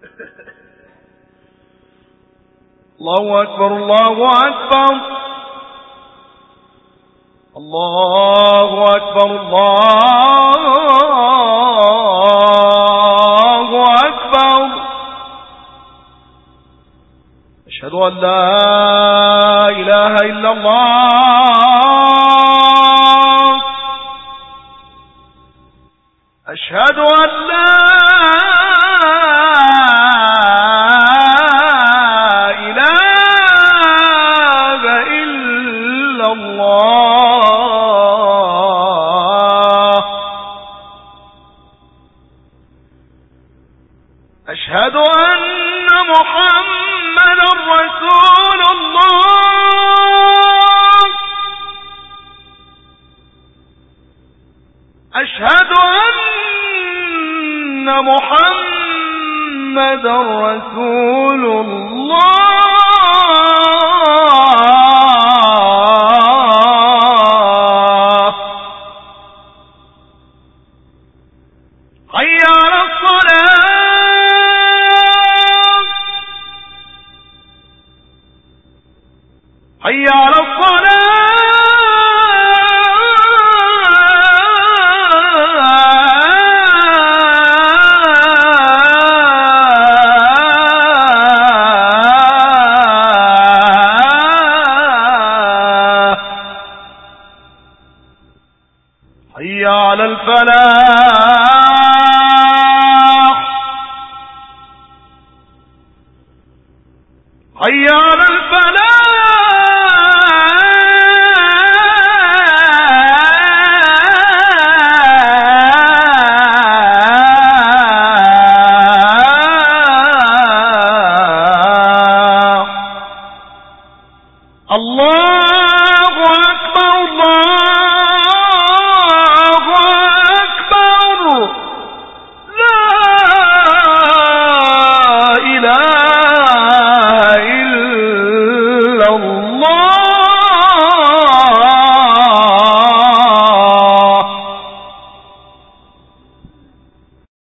الله أكبر الله أكبر الله أكبر الله أكبر. أشهد أن لا إله إلا الله أشهد أن لا إله إلا الله أشهد أن محمدا رسول الله أشهد أن محمدا رسول الله. حي على الصلاة حي على الصلاة حي على الفلاح حي على الفلاح الله أكبر الله